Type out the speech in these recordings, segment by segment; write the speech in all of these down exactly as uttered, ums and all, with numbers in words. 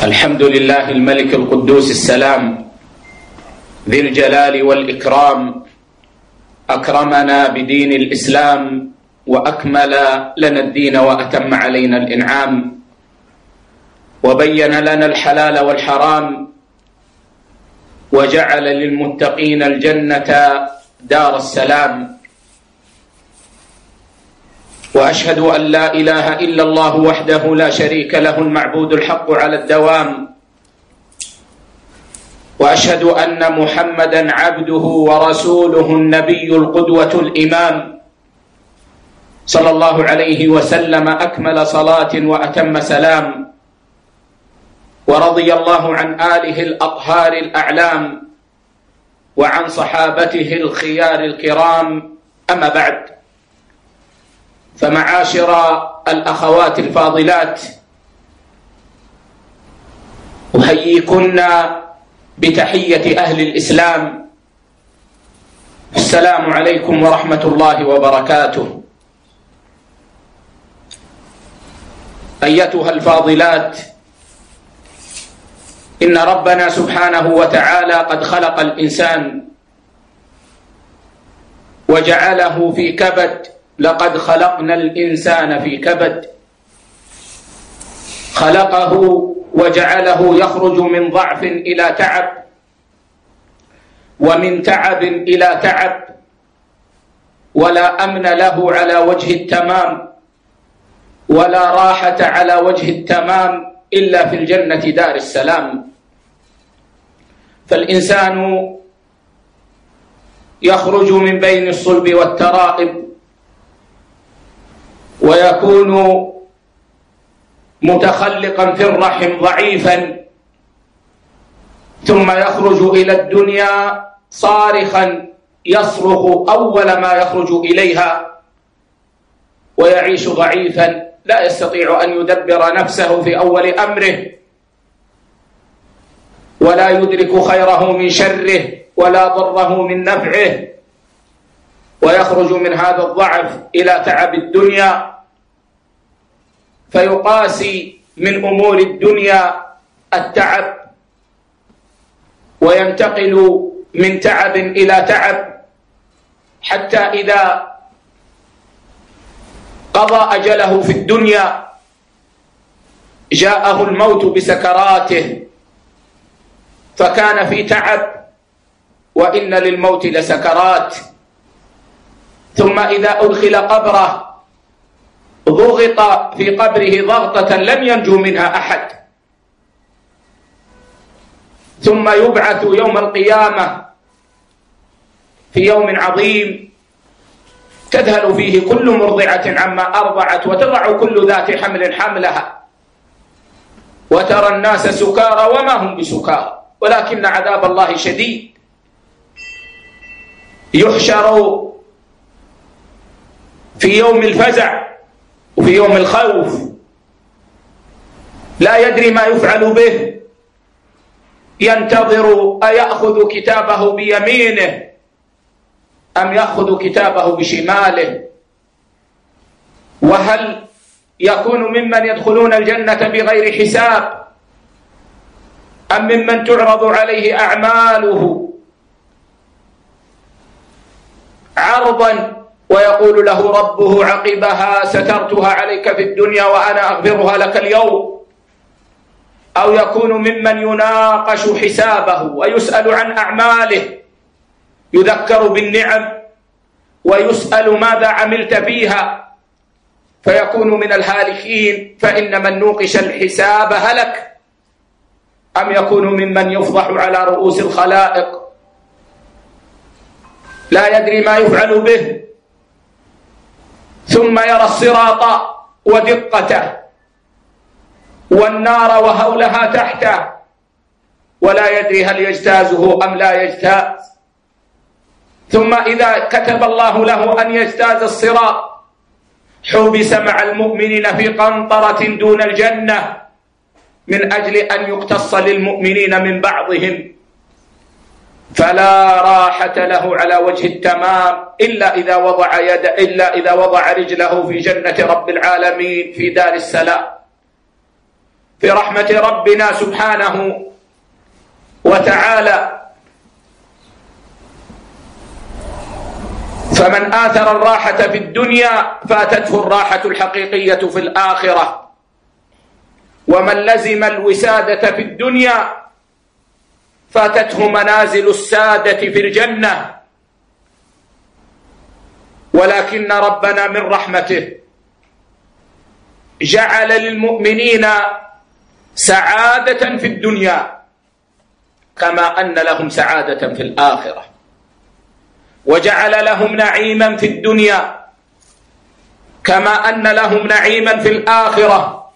الحمد لله الملك القدوس السلام ذي الجلال والإكرام، أكرمنا بدين الإسلام وأكمل لنا الدين وأتم علينا الإنعام، وبين لنا الحلال والحرام، وجعل للمتقين الجنة دار السلام. وأشهد أن لا إله إلا الله وحده لا شريك له المعبود الحق على الدوام، وأشهد أن محمدًا عبده ورسوله النبي القدوة الإمام، صلى الله عليه وسلم أكمل صلاة وأتم سلام، ورضي الله عن آله الأطهار الأعلام وعن صحابته الخيار الكرام. أما بعد، فمعاشر الأخوات الفاضلات، أحييكن بتحية أهل الإسلام، السلام عليكم ورحمة الله وبركاته. أيتها الفاضلات، إن ربنا سبحانه وتعالى قد خلق الإنسان وجعله في كبد. لقد خلقنا الإنسان في كبد، خلقه وجعله يخرج من ضعف إلى تعب، ومن تعب إلى تعب، ولا أمن له على وجه التمام، ولا راحة على وجه التمام إلا في الجنة دار السلام. فالإنسان يخرج من بين الصلب والترائب، ويكون متخلقا في الرحم ضعيفا، ثم يخرج إلى الدنيا صارخا يصرخ أول ما يخرج إليها، ويعيش ضعيفا لا يستطيع أن يدبر نفسه في أول أمره، ولا يدرك خيره من شره ولا ضره من نفعه، ويخرج من هذا الضعف إلى تعب الدنيا، فيقاسي من أمور الدنيا التعب، وينتقل من تعب إلى تعب، حتى إذا قضى أجله في الدنيا جاءه الموت بسكراته، فكان في تعب، وإن للموت لسكرات. ثم إذا أدخل قبره ضغط في قبره ضغطة لم ينجو منها أحد، ثم يبعث يوم القيامة في يوم عظيم تذهل فيه كل مرضعة عما أرضعت، وتضع كل ذات حمل حملها، وترى الناس سكارى وما هم بسكارى ولكن عذاب الله شديد. يحشر في يوم الفزع وفي يوم الخوف، لا يدري ما يفعل به، ينتظر أيأخذ كتابه بيمينه أم يأخذ كتابه بشماله، وهل يكون ممن يدخلون الجنة بغير حساب أم ممن تعرض عليه أعماله عرضا ويقول له ربه عقبها سترتها عليك في الدنيا وأنا أغفرها لك اليوم، أو يكون ممن يناقش حسابه ويسأل عن أعماله، يذكر بالنعم ويسأل ماذا عملت فيها، فيكون من الهالكين، فإن من نوقش الحساب هلك، أم يكون ممن يفضح على رؤوس الخلائق لا يدري ما يفعل به، ثم يرى الصراط ودقته والنار وهولها تحته، ولا يدري هل يجتازه أم لا يجتاز. ثم إذا كتب الله له أن يجتاز الصراط حبس مع المؤمنين في قنطرة دون الجنة من أجل أن يقتص للمؤمنين من بعضهم، فلا راحة له على وجه التمام إلا إذا وضع يد إلا إذا وضع رجله في جنة رب العالمين في دار السلام. في رحمة ربنا سبحانه وتعالى. فمن آثر الراحة في الدنيا فاتته الراحة الحقيقية في الآخرة، ومن لزم الوسادة في الدنيا فاتته منازل السادة في الجنة. ولكن ربنا من رحمته جعل للمؤمنين سعادة في الدنيا كما أن لهم سعادة في الآخرة، وجعل لهم نعيما في الدنيا كما أن لهم نعيما في الآخرة،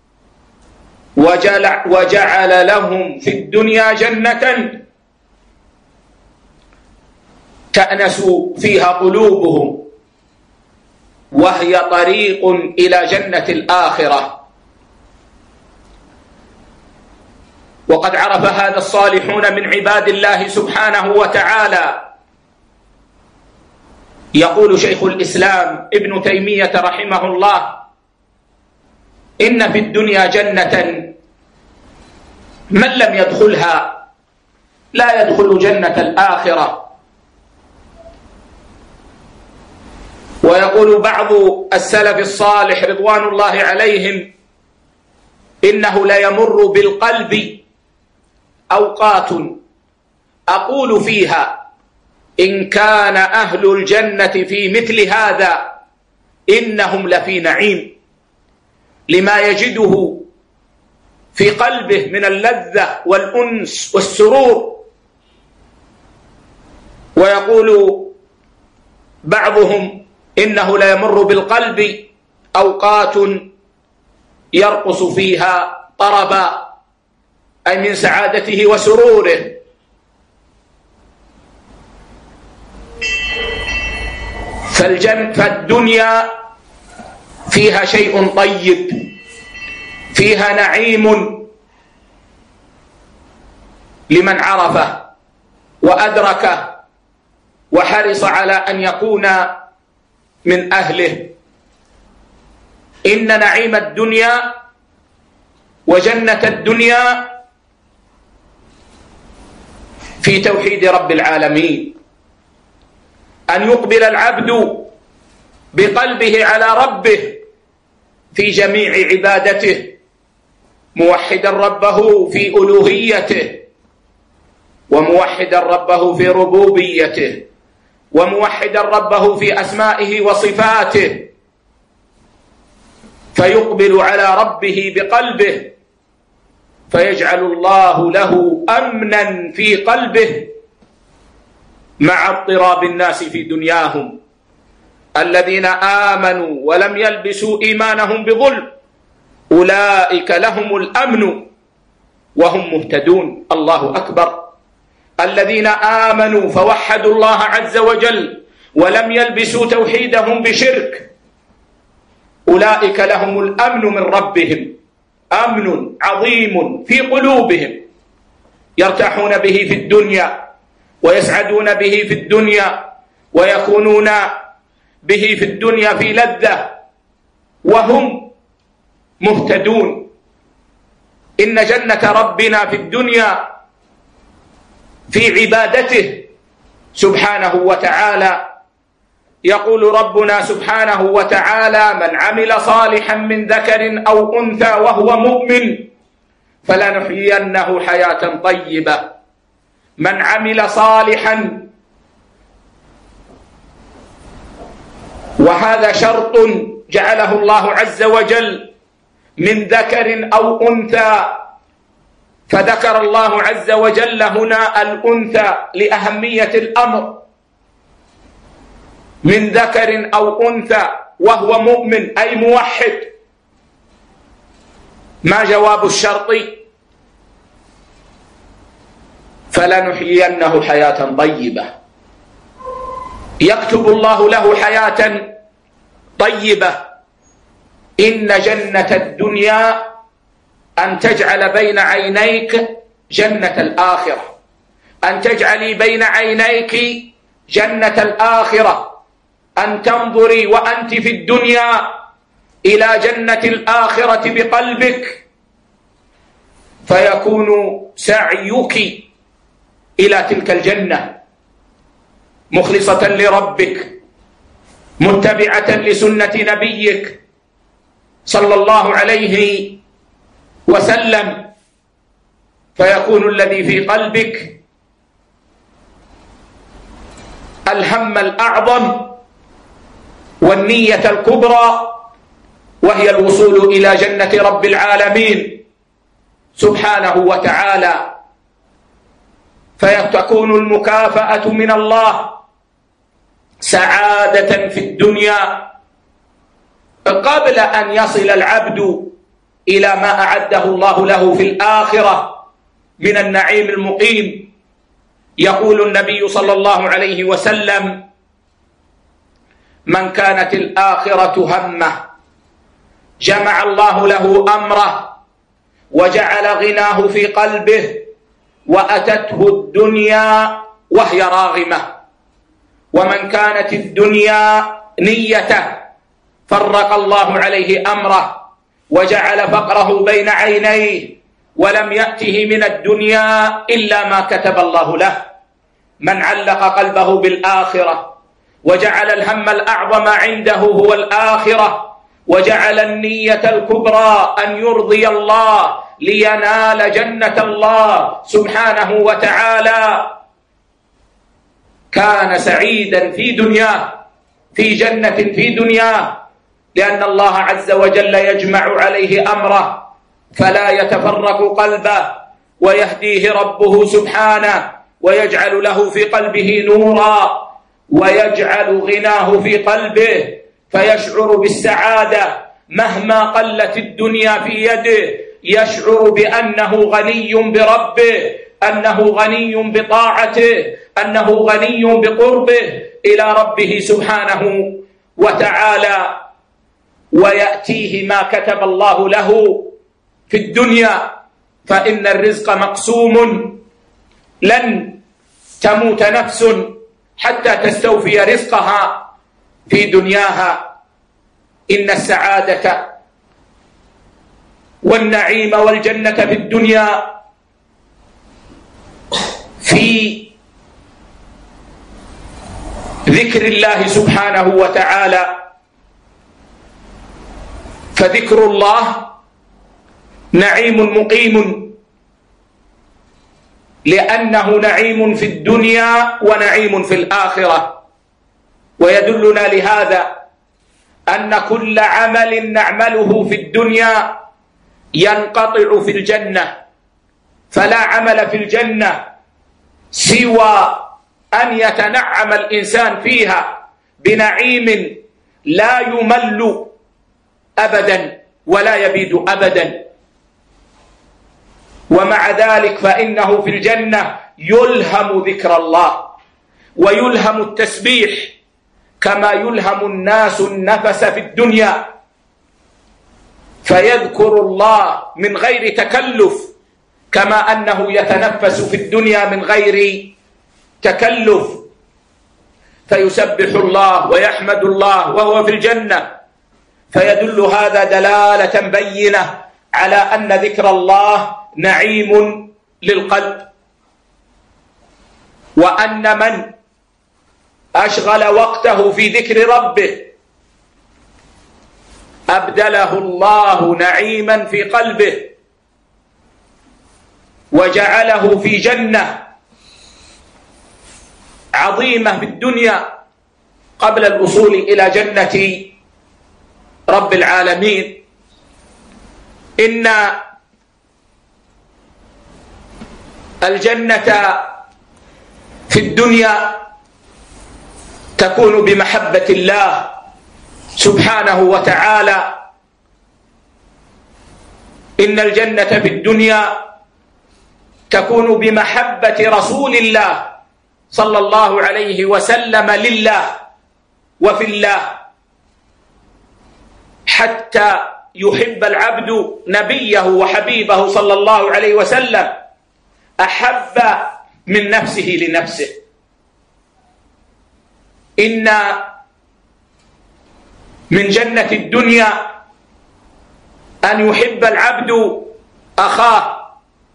وجعل, وجعل لهم في الدنيا جنة تأنس فيها قلوبهم، وهي طريق إلى جنة الآخرة. وقد عرف هذا الصالحون من عباد الله سبحانه وتعالى. يقول شيخ الإسلام ابن تيمية رحمه الله: إن في الدنيا جنة من لم يدخلها لا يدخل جنة الآخرة. ويقول بعض السلف الصالح رضوان الله عليهم: إنه ليمر بالقلب أوقات أقول فيها إن كان أهل الجنة في مثل هذا إنهم لفي نعيم، لما يجده في قلبه من اللذة والأنس والسرور. ويقول بعضهم: إنه لا يمر بالقلب أوقات يرقص فيها طربا، أي من سعادته وسروره. فالجنة فالدنيا فيها شيء طيب، فيها نعيم لمن عرفه وأدركه وحرص على أن يكون من أهله. إن نعيم الدنيا وجنة الدنيا في توحيد رب العالمين، أن يقبل العبد بقلبه على ربه في جميع عبادته، موحدا ربه في ألوهيته، وموحدا ربه في ربوبيته، وموحدا ربه في أسمائه وصفاته، فيقبل على ربه بقلبه، فيجعل الله له أمنا في قلبه مع اضطراب الناس في دنياهم. الذين آمنوا ولم يلبسوا إيمانهم بظلم أولئك لهم الأمن وهم مهتدون. الله أكبر. الذين آمنوا فوحدوا الله عز وجل ولم يلبسوا توحيدهم بشرك أولئك لهم الأمن من ربهم، أمن عظيم في قلوبهم يرتاحون به في الدنيا ويسعدون به في الدنيا ويكونون به في الدنيا في لذة وهم مهتدون. إن جنة ربنا في الدنيا في عبادته سبحانه وتعالى. يقول ربنا سبحانه وتعالى: من عمل صالحا من ذكر أو أنثى وهو مؤمن فلنحيينه حياة طيبة. من عمل صالحا، وهذا شرط جعله الله عز وجل، من ذكر أو أنثى، فذكر الله عز وجل هنا الأنثى لأهمية الأمر. من ذكر أو أنثى وهو مؤمن أي موحد. ما جواب الشرط؟ فلنحيينه حياة طيبة. يكتب الله له حياة طيبة. إن جنة الدنيا أن تجعل بين عينيك جنة الآخرة، أن تجعلي بين عينيك جنة الآخرة، أن تنظري وأنت في الدنيا إلى جنة الآخرة بقلبك، فيكون سعيك إلى تلك الجنة مخلصة لربك متبعة لسنة نبيك صلى الله عليه وسلم، فيكون الذي في قلبك الهم الأعظم والنية الكبرى، وهي الوصول إلى جنة رب العالمين سبحانه وتعالى، فتكون المكافأة من الله سعادة في الدنيا قبل أن يصل العبد إلى ما أعده الله له في الآخرة من النعيم المقيم. يقول النبي صلى الله عليه وسلم: من كانت الآخرة همه جمع الله له أمره وجعل غناه في قلبه وأتته الدنيا وهي راغمة، ومن كانت الدنيا نيته فرق الله عليه أمره وجعل فقره بين عينيه ولم يأته من الدنيا إلا ما كتب الله له. من علق قلبه بالآخرة وجعل الهم الأعظم عنده هو الآخرة وجعل النية الكبرى أن يرضي الله لينال جنة الله سبحانه وتعالى، كان سعيدا في دنياه في جنة في دنياه، لأن الله عز وجل يجمع عليه أمره فلا يتفرق قلبه، ويهديه ربه سبحانه ويجعل له في قلبه نورا ويجعل غناه في قلبه، فيشعر بالسعادة مهما قلت الدنيا في يده، يشعر بأنه غني بربه، أنه غني بطاعته، أنه غني بقربه إلى ربه سبحانه وتعالى، ويأتيه ما كتب الله له في الدنيا، فإن الرزق مقسوم، لن تموت نفس حتى تستوفي رزقها في دنياها. إن السعادة والنعيم والجنة في الدنيا في ذكر الله سبحانه وتعالى، فذكر الله نعيم مقيم، لأنه نعيم في الدنيا ونعيم في الآخرة. ويدلنا لهذا أن كل عمل نعمله في الدنيا ينقطع في الجنة، فلا عمل في الجنة سوى أن يتنعم الإنسان فيها بنعيم لا يمل أبدا ولا يبيد أبدا. ومع ذلك فإنه في الجنة يلهم ذكر الله ويلهم التسبيح كما يلهم الناس النفس في الدنيا، فيذكر الله من غير تكلف كما أنه يتنفس في الدنيا من غير تكلف، فيسبح الله ويحمد الله وهو في الجنة. فيدل هذا دلالة بينة على أن ذكر الله نعيم للقلب، وأن من أشغل وقته في ذكر ربه أبدله الله نعيما في قلبه وجعله في جنة عظيمة في الدنيا قبل الوصول إلى جنة رب العالمين. إن الجنة في الدنيا تكون بمحبة الله سبحانه وتعالى. إن الجنة في الدنيا تكون بمحبة رسول الله صلى الله عليه وسلم لله وفي الله، حتى يحب العبد نبيه وحبيبه صلى الله عليه وسلم أحب من نفسه لنفسه. إن من جنة الدنيا أن يحب العبد أخاه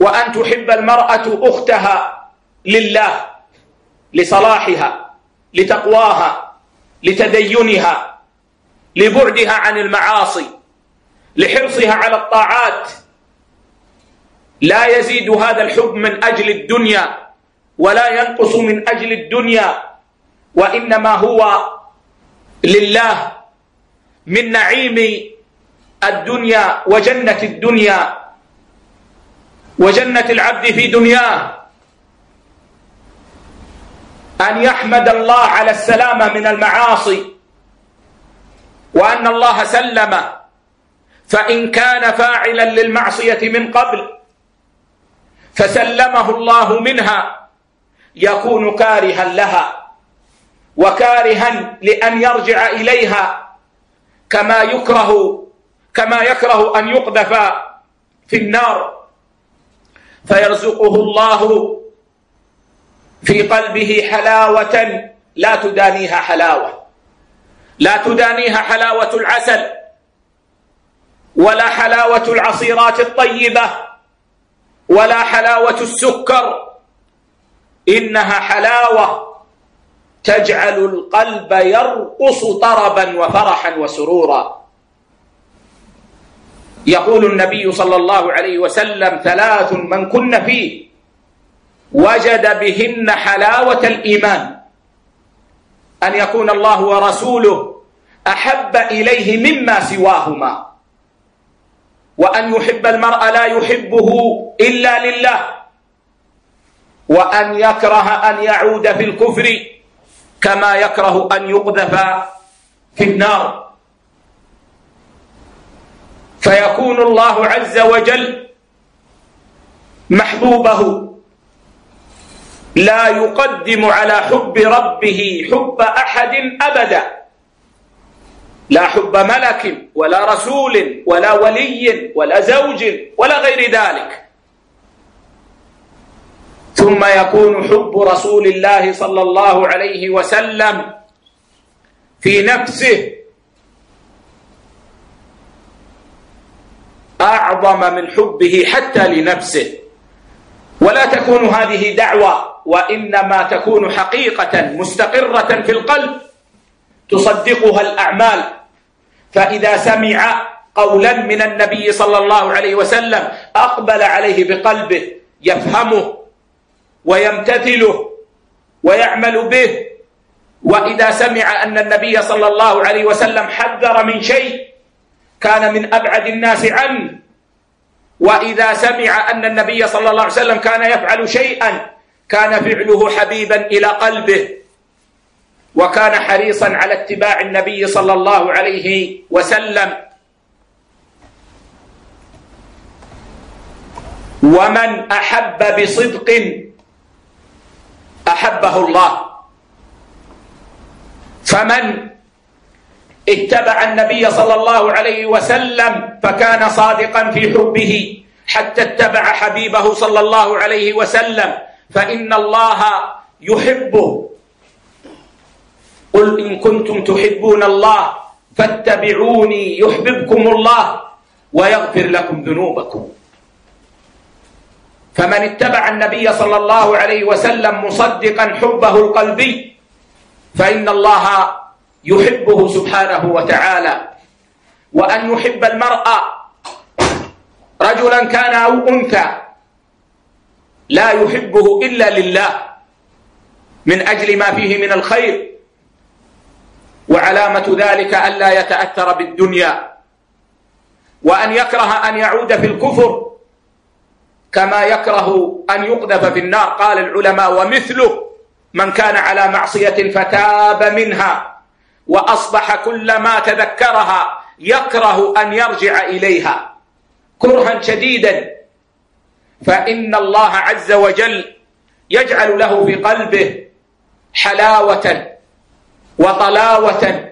وأن تحب المرأة أختها لله، لصلاحها، لتقواها، لتدينها، لبعدها عن المعاصي، لحرصها على الطاعات. لا يزيد هذا الحب من أجل الدنيا ولا ينقص من أجل الدنيا، وإنما هو لله، من نعيم الدنيا وجنة الدنيا وجنة العبد في دنياه أن يحمد الله على السلامة من المعاصي، وأن الله سلم، فإن كان فاعلا للمعصية من قبل فسلمه الله منها يكون كارها لها وكارها لأن يرجع إليها، كما يكره كما يكره أن يقذف في النار، فيرزقه الله في قلبه حلاوة لا تدانيها حلاوة، لا تدانيها حلاوة العسل ولا حلاوة العصيرات الطيبة ولا حلاوة السكر، إنها حلاوة تجعل القلب يرقص طربا وفرحا وسرورا. يقول النبي صلى الله عليه وسلم: ثلاث من كن فيه وجد بهن حلاوة الإيمان: أن يكون الله ورسوله أحب إليه مما سواهما، وأن يحب المرء لا يحبه إلا لله، وأن يكره أن يعود في الكفر كما يكره أن يقذف في النار. فيكون الله عز وجل محبوبه، لا يقدم على حب ربه حب أحد أبدا، لا حب ملك ولا رسول ولا ولي ولا زوج ولا غير ذلك. ثم يكون حب رسول الله صلى الله عليه وسلم في نفسه أعظم من حبه حتى لنفسه، ولا تكون هذه دعوة، وإنما تكون حقيقة مستقرة في القلب تصدقها الأعمال. فإذا سمع قولا من النبي صلى الله عليه وسلم أقبل عليه بقلبه، يفهمه ويمتثله ويعمل به. وإذا سمع أن النبي صلى الله عليه وسلم حذر من شيء كان من أبعد الناس عنه. وإذا سمع أن النبي صلى الله عليه وسلم كان يفعل شيئا كان فعله حبيبا إلى قلبه، وكان حريصا على اتباع النبي صلى الله عليه وسلم. ومن أحب بصدق أحبه الله. فمن اتبع النبي صلى الله عليه وسلم فكان صادقا في حبه حتى اتبع حبيبه صلى الله عليه وسلم، فإن الله يحبه. قل إن كنتم تحبون الله فاتبعوني يحببكم الله ويغفر لكم ذنوبكم. فمن اتبع النبي صلى الله عليه وسلم مصدقا حبه القلبي فإن الله يحبه سبحانه وتعالى. وأن يحب المرء رجلا كان أو أنثى لا يحبه إلا لله من أجل ما فيه من الخير، وعلامة ذلك ألا يتأثر بالدنيا، وأن يكره أن يعود في الكفر كما يكره أن يقذف في النار. قال العلماء: ومثله من كان على معصية فتاب منها وأصبح كلما تذكرها يكره أن يرجع إليها كرها شديدا، فإن الله عز وجل يجعل له في قلبه حلاوة وطلاوة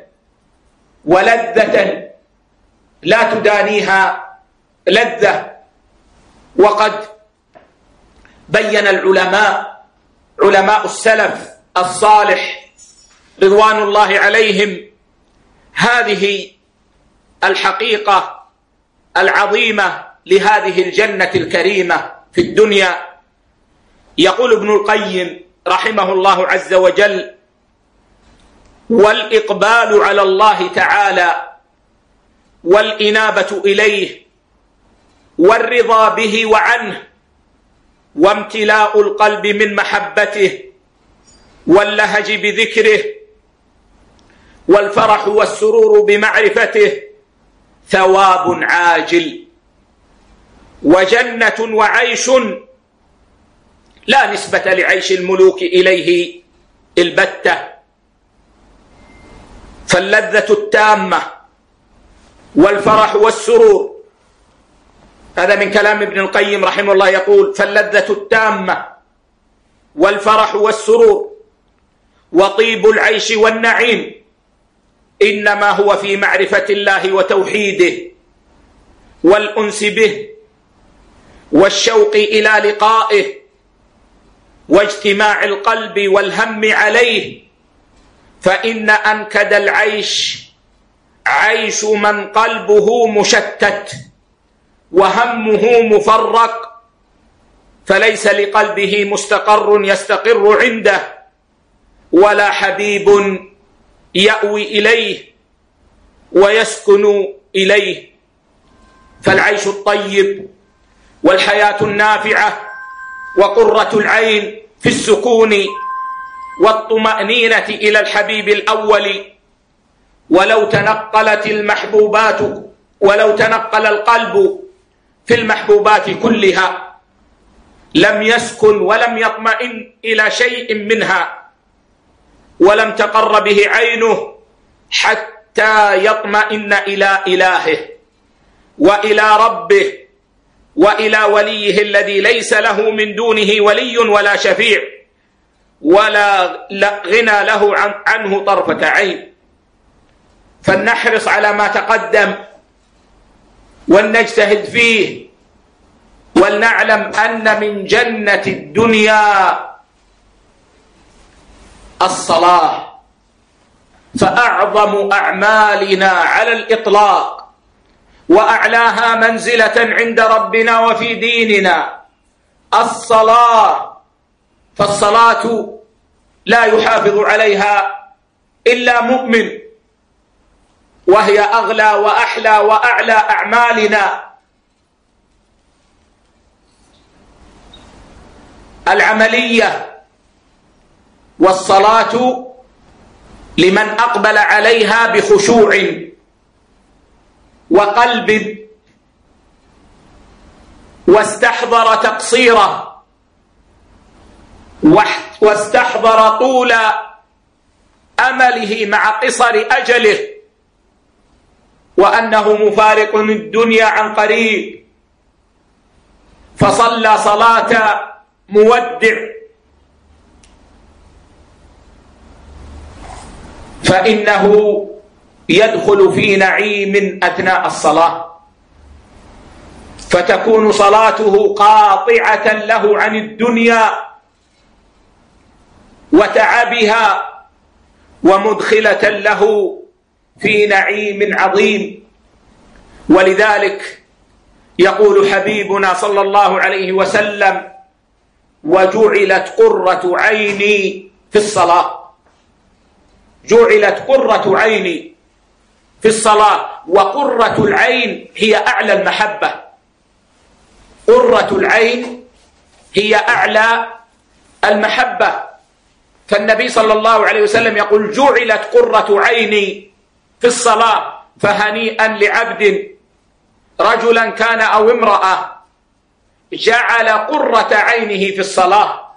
ولذة لا تدانيها لذة. وقد بين العلماء علماء السلف الصالح رضوان الله عليهم هذه الحقيقة العظيمة لهذه الجنة الكريمة في الدنيا. يقول ابن القيم رحمه الله عز وجل: والإقبال على الله تعالى والإنابة إليه والرضا به وعنه وامتلاء القلب من محبته واللهج بذكره والفرح والسرور بمعرفته ثواب عاجل وجنة وعيش لا نسبة لعيش الملوك إليه البتة. فاللذة التامة والفرح والسرور، هذا من كلام ابن القيم رحمه الله، يقول: فاللذة التامة والفرح والسرور وطيب العيش والنعيم إنما هو في معرفة الله وتوحيده والأنس به والشوق إلى لقائه واجتماع القلب والهم عليه، فإن أنكد العيش عيش من قلبه مشتت وهمه مفرق، فليس لقلبه مستقر يستقر عنده ولا حبيب يأوي إليه ويسكن إليه. فالعيش الطيب والحياة النافعة وقرة العين في السكون والطمأنينة إلى الحبيب الأول. ولو تنقلت المحبوبات ولو تنقل القلب في المحبوبات كلها لم يسكن ولم يطمئن إلى شيء منها، ولم تقر به عينه حتى يطمئن إلى إلهه وإلى ربه وإلى وليه الذي ليس له من دونه ولي ولا شفيع ولا غنى له عنه طرفة عين. فلنحرص على ما تقدم ولنجتهد فيه، ولنعلم أن من جنة الدنيا الصلاة، فأعظم أعمالنا على الإطلاق وأعلاها منزلة عند ربنا وفي ديننا الصلاة. فالصلاة لا يحافظ عليها إلا مؤمن، وهي أغلى وأحلى وأعلى أعمالنا. العملية والصلاة لمن أقبل عليها بخشوع وقلب واستحضر تقصيره واستحضر طول أمله مع قصر أجله، وأنه مفارق الدنيا عن قريب، فصلى صلاة مودع، فإنه يدخل في نعيم أثناء الصلاة، فتكون صلاته قاطعة له عن الدنيا وتعبها ومدخلة له في نعيم عظيم. ولذلك يقول حبيبنا صلى الله عليه وسلم: وجعلت قرة عيني في الصلاة. جعلت قرة عيني في الصلاة، وقرة العين هي أعلى المحبة. قرة العين هي أعلى المحبة. فالنبي صلى الله عليه وسلم يقول: جعلت قرة عيني في الصلاة. فهنيئا لعبد رجلا كان أو امرأة جعل قرة عينه في الصلاة،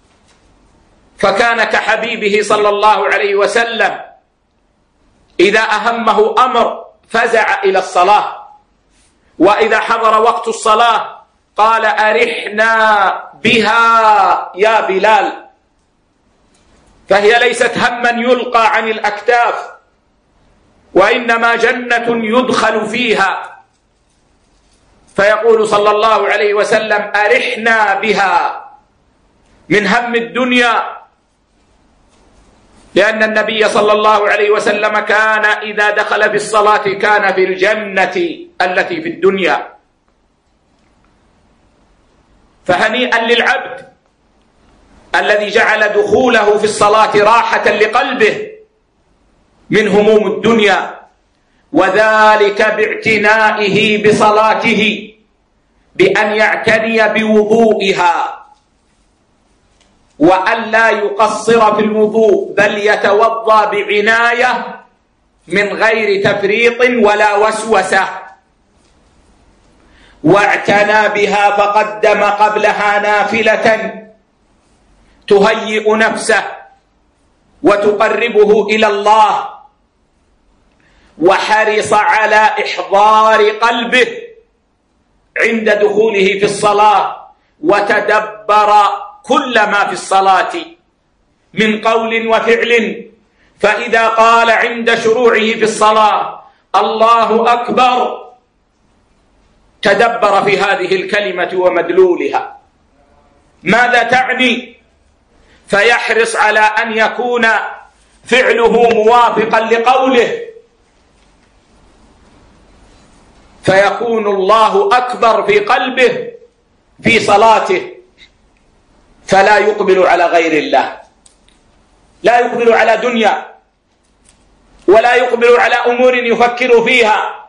فكان كحبيبه صلى الله عليه وسلم إذا أهمه أمر فزع إلى الصلاة، وإذا حضر وقت الصلاة قال: أرحنا بها يا بلال. فهي ليست هما يلقى عن الأكتاف، وإنما جنة يدخل فيها. فيقول صلى الله عليه وسلم: أرحنا بها من هم الدنيا، لأن النبي صلى الله عليه وسلم كان إذا دخل في الصلاة كان في الجنة التي في الدنيا. فهنيئا للعبد الذي جعل دخوله في الصلاة راحة لقلبه من هموم الدنيا، وذلك باعتنائه بصلاته، بأن يعتني بوضوئها، وأن لا يقصر في الوضوء، بل يتوضأ بعناية من غير تفريط ولا وسوسة. واعتنى بها فقدم قبلها نافلة تهيئ نفسه وتقربه إلى الله، وحرص على إحضار قلبه عند دخوله في الصلاة، وتدبر كل ما في الصلاة من قول وفعل. فإذا قال عند شروعه في الصلاة الله أكبر، تدبر في هذه الكلمة ومدلولها ماذا تعني، فيحرص على أن يكون فعله موافقا لقوله، فيكون الله أكبر في قلبه في صلاته، فلا يقبل على غير الله، لا يقبل على دنيا، ولا يقبل على أمور يفكر فيها،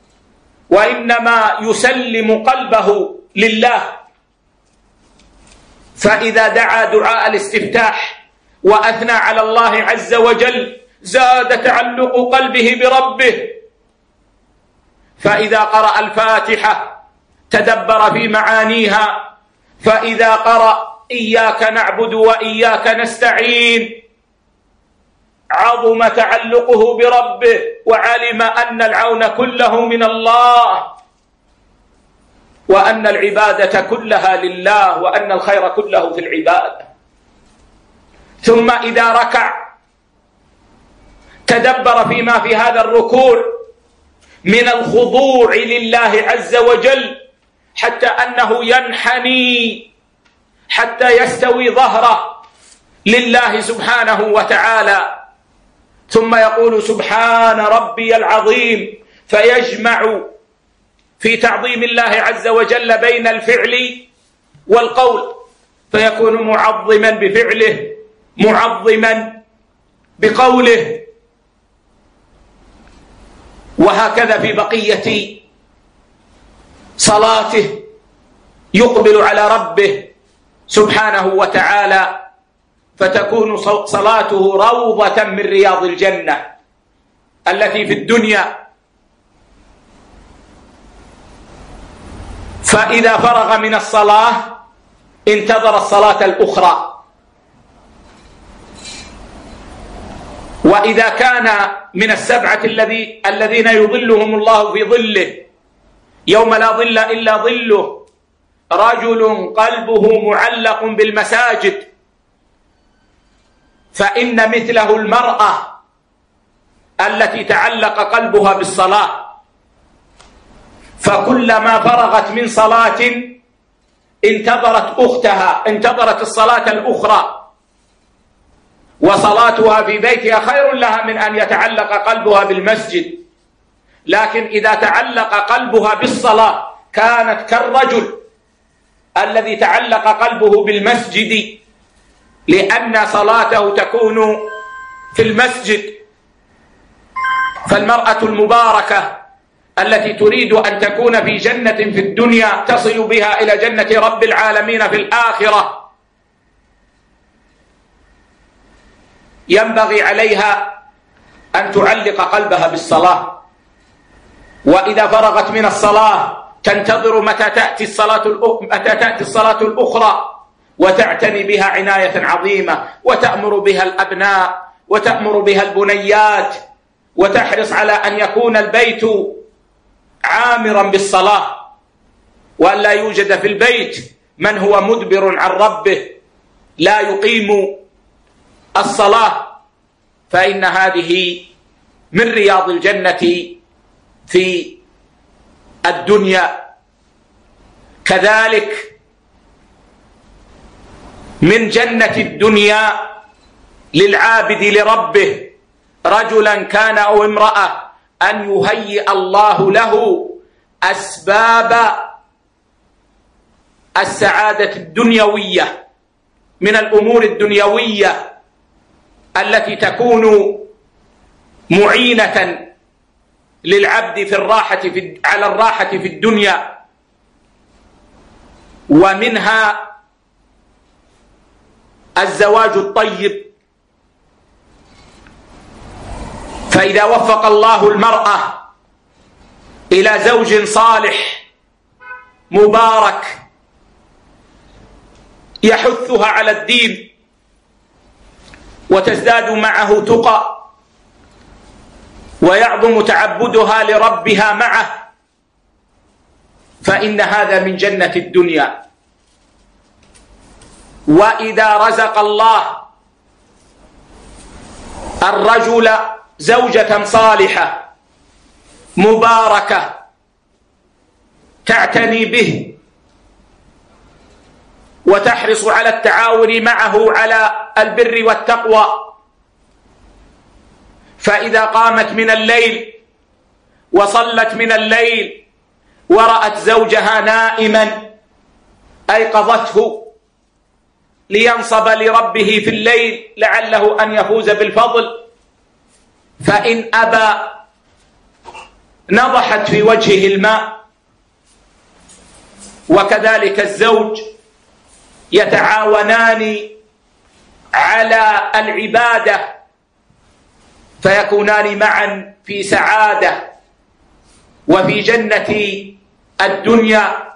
وإنما يسلم قلبه لله. فإذا دعا دعاء الاستفتاح وأثنى على الله عز وجل زاد تعلق قلبه بربه. فإذا قرأ الفاتحة تدبر في معانيها، فإذا قرأ إياك نعبد وإياك نستعين عظم تعلقه بربه، وعلم أن العون كله من الله، وأن العبادة كلها لله، وأن الخير كله في العبادة. ثم إذا ركع تدبر فيما في هذا الركوع من الخضوع لله عز وجل، حتى أنه ينحني حتى يستوي ظهره لله سبحانه وتعالى، ثم يقول سبحان ربي العظيم، فيجمع في تعظيم الله عز وجل بين الفعل والقول، فيكون معظما بفعله معظما بقوله، وهكذا في بقية صلاته يقبل على ربه سبحانه وتعالى، فتكون صلاته روضة من رياض الجنة التي في الدنيا. فإذا فرغ من الصلاة انتظر الصلاة الأخرى، وإذا كان من السبعة الذي الذين يظلهم الله في ظله يوم لا ظل إلا ظله رجل قلبه معلق بالمساجد، فإن مثله المرأة التي تعلق قلبها بالصلاة، فكلما فرغت من صلاة انتظرت أختها، انتظرت الصلاة الأخرى، وصلاتها في بيتها خير لها من أن يتعلق قلبها بالمسجد. لكن إذا تعلق قلبها بالصلاة كانت كالرجل الذي تعلق قلبه بالمسجد، لأن صلاته تكون في المسجد. فالمرأة المباركة التي تريد أن تكون في جنة في الدنيا تصل بها إلى جنة رب العالمين في الآخرة، ينبغي عليها أن تعلق قلبها بالصلاة، وإذا فرغت من الصلاة تنتظر متى تأتي الصلاة متى تأتي الصلاة الأخرى، وتعتني بها عناية عظيمة، وتأمر بها الأبناء وتأمر بها البنيات، وتحرص على أن يكون البيت عامرا بالصلاة، وأن لا يوجد في البيت من هو مدبر عن ربه لا يقيم الصلاة، فإن هذه من رياض الجنة في الدنيا. كذلك من جنة الدنيا للعابد لربه رجلا كان أو امرأة أن يهيئ الله له أسباب السعادة الدنيوية، من الأمور الدنيوية التي تكون معينة للعبد في الراحة في على الراحة في الدنيا، ومنها الزواج الطيب. فإذا وفق الله المرأة إلى زوج صالح مبارك يحثها على الدين وتزداد معه تقى ويعظم تعبدها لربها معه، فإن هذا من جنة الدنيا. وإذا رزق الله الرجل زوجة صالحة مباركة تعتني به وتحرص على التعاون معه على البر والتقوى، فإذا قامت من الليل وصلت من الليل ورأت زوجها نائما أيقظته لينصب لربه في الليل لعله أن يفوز بالفضل، فإن أبى نضحت في وجهه الماء. وكذلك الزوج يتعاونان على العبادة فيكونان معا في سعادة وفي جنة الدنيا،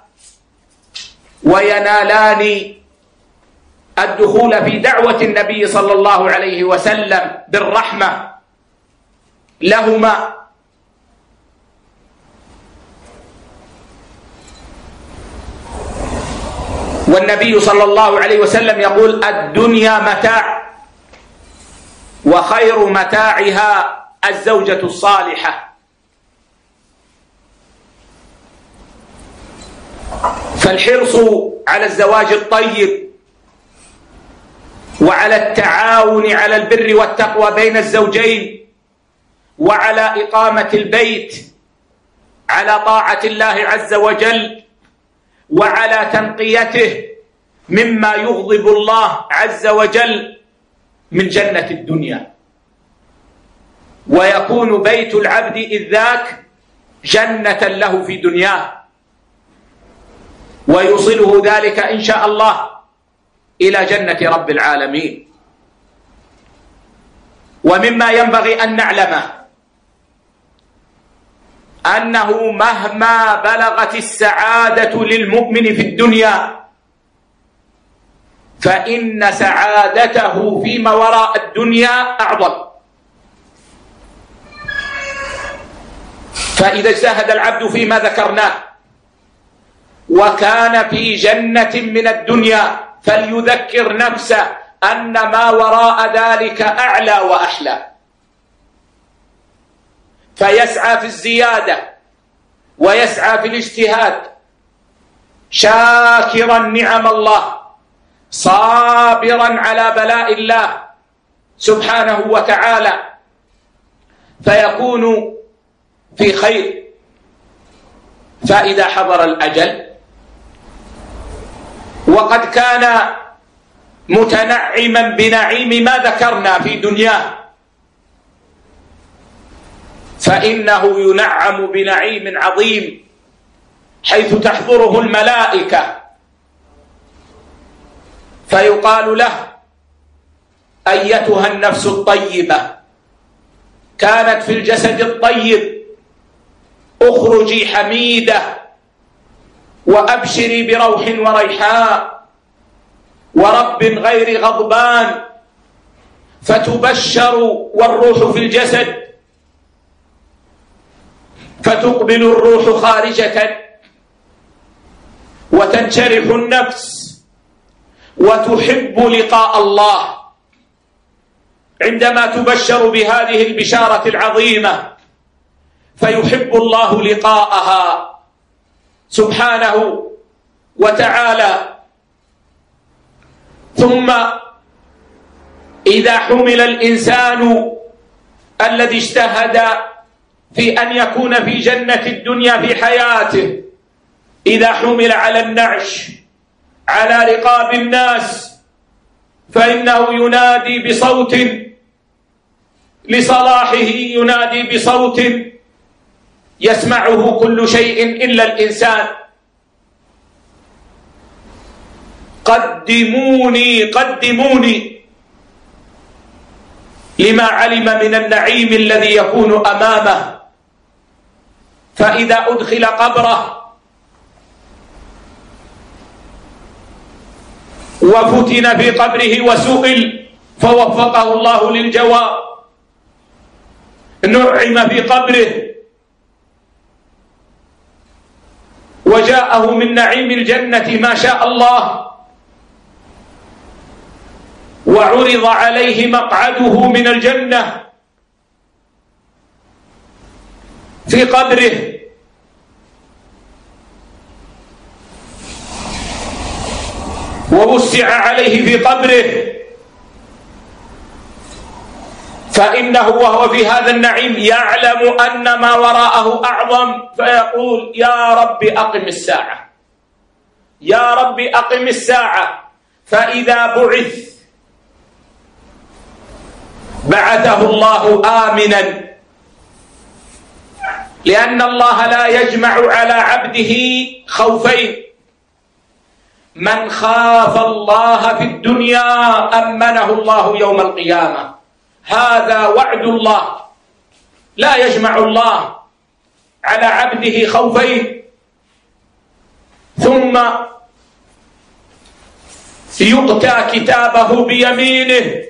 وينالان الدخول في دعوة النبي صلى الله عليه وسلم بالرحمة لهما. والنبي صلى الله عليه وسلم يقول: الدنيا متاع وخير متاعها الزوجة الصالحة. فالحرص على الزواج الطيب وعلى التعاون على البر والتقوى بين الزوجين وعلى إقامة البيت على طاعة الله عز وجل وعلى تنقيته مما يغضب الله عز وجل من جنة الدنيا، ويكون بيت العبد إذ ذاك جنة له في دنياه، ويوصله ذلك إن شاء الله إلى جنة رب العالمين. ومما ينبغي أن نعلمه أنه مهما بلغت السعادة للمؤمن في الدنيا فإن سعادته فيما وراء الدنيا أعظم. فإذا اجتهد العبد فيما ذكرناه وكان في جنة من الدنيا فليذكر نفسه أن ما وراء ذلك أعلى وأحلى، فيسعى في الزيادة ويسعى في الاجتهاد شاكرا نعم الله صابرا على بلاء الله سبحانه وتعالى، فيكون في خير. فإذا حضر الأجل وقد كان متنعما بنعيم ما ذكرنا في دنياه فإنه ينعم بنعيم عظيم حيث تحضره الملائكة فيقال له: أيتها النفس الطيبة كانت في الجسد الطيب اخرجي حميدة وأبشري بروح وريحان ورب غير غضبان، فتبشر والروح في الجسد، فتقبل الروح خارجة وتنشرح النفس وتحب لقاء الله عندما تبشر بهذه البشارة العظيمة، فيحب الله لقاءها سبحانه وتعالى. ثم إذا حمل الإنسان الذي اجتهد في أن يكون في جنة الدنيا في حياته، إذا حمل على النعش على رقاب الناس، فإنه ينادي بصوت لصلاحه، ينادي بصوت يسمعه كل شيء إلا الإنسان: قدموني قدموني، لما علم من النعيم الذي يكون أمامه. فإذا أدخل قبره وفتن في قبره وسئل فوفقه الله للجواب، نعم في قبره وجاءه من نعيم الجنة ما شاء الله، وعرض عليه مقعده من الجنة في قبره، ووسع عليه في قبره، فإنه وهو في هذا النعيم يعلم أن ما وراءه أعظم، فيقول: يا رب أقم الساعة، يا رب أقم الساعة. فإذا بعث بعثه الله آمنا، لأن الله لا يجمع على عبده خوفين: من خاف الله في الدنيا أمنه الله يوم القيامة، هذا وعد الله، لا يجمع الله على عبده خوفين. ثم يؤتى كتابه بيمينه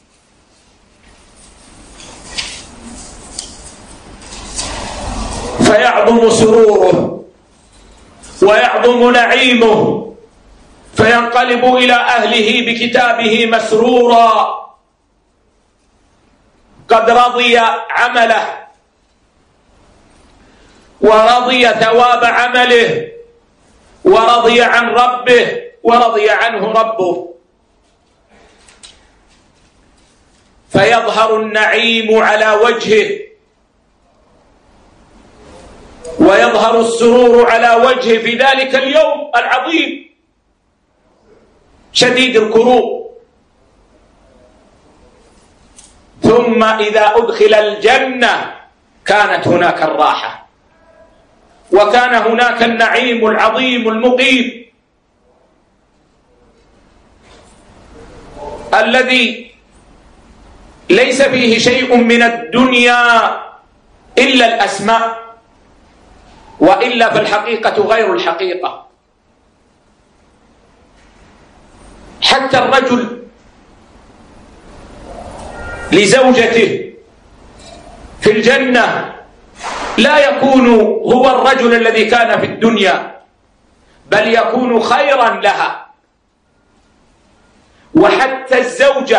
فيعظم سروره ويعظم نعيمه، فينقلب إلى أهله بكتابه مسرورا قد رضي عمله ورضي ثواب عمله ورضي عن ربه ورضي عنه ربه. فيظهر النعيم على وجهه ويظهر السرور على وجهه في ذلك اليوم العظيم شديد الكروب. ثم إذا أدخل الجنة كانت هناك الراحة، وكان هناك النعيم العظيم المقيم الذي ليس فيه شيء من الدنيا إلا الأسماء، وإلا في الحقيقة غير الحقيقة. حتى الرجل لزوجته في الجنة لا يكون هو الرجل الذي كان في الدنيا، بل يكون خيرا لها. وحتى الزوجة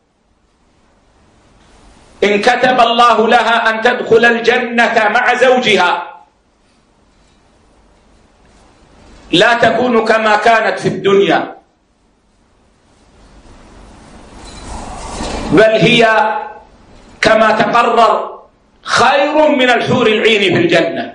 إن كتب الله لها أن تدخل الجنة مع زوجها لا تكون كما كانت في الدنيا، بل هي كما تقرر خير من الحور العين في الجنة.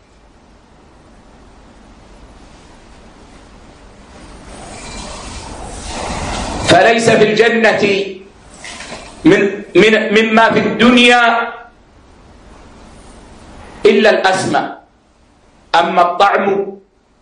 فليس في الجنة من من مما في الدنيا إلا الأسمى، أما الطعم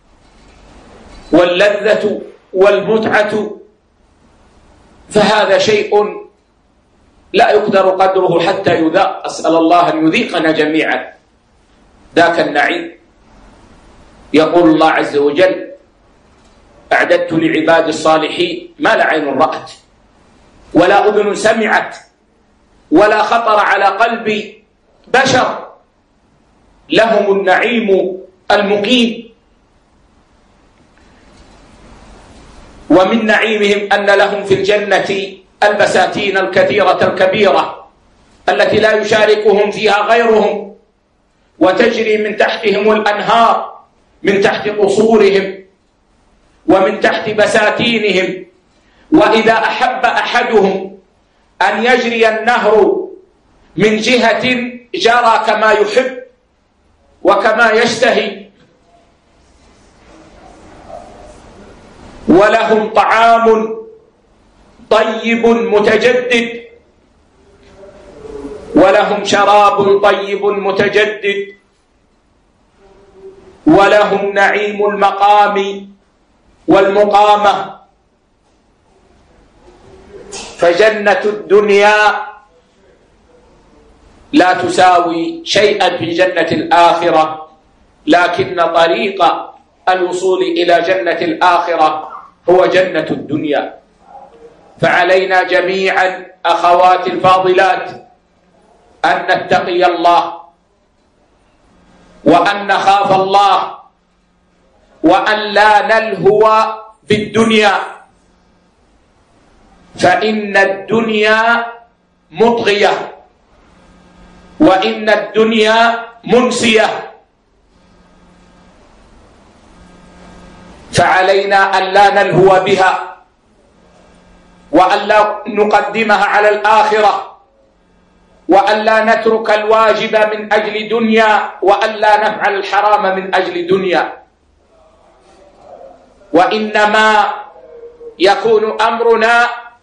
واللذة والمتعة فهذا شيء لا يقدر قدره حتى يذاق. أسأل الله أن يذيقنا جميعا ذاك النعيم. يقول الله عز وجل: أعددت لعباد الصالحين ما لا عين رأت ولا أذن سمعت ولا خطر على قلب بشر، لهم النعيم المقيم. ومن نعيمهم أن لهم في الجنة البساتين الكثيرة الكبيرة التي لا يشاركهم فيها غيرهم، وتجري من تحتهم الأنهار من تحت قصورهم ومن تحت بساتينهم. وإذا أحب أحدهم أن يجري النهر من جهة جرى كما يحب وكما يشتهي، ولهم طعام طيب متجدد، ولهم شراب طيب متجدد، ولهم نعيم المقام والمقامة. فجنة الدنيا لا تساوي شيئا في جنة الآخرة، لكن طريق الوصول إلى جنة الآخرة هو جنة الدنيا. فعلينا جميعا أخواتي الفاضلات أن نتقي الله، وأن نخاف الله، وأن لا نلهو بالدنيا، فإن الدنيا مطغية، وإن الدنيا منسية. فعلينا أن لا نلهو بها، وأن لا نقدمها على الآخرة، وأن لا نترك الواجب من أجل دنيا، وأن لا نفعل الحرام من أجل دنيا. وإنما يكون أمرنا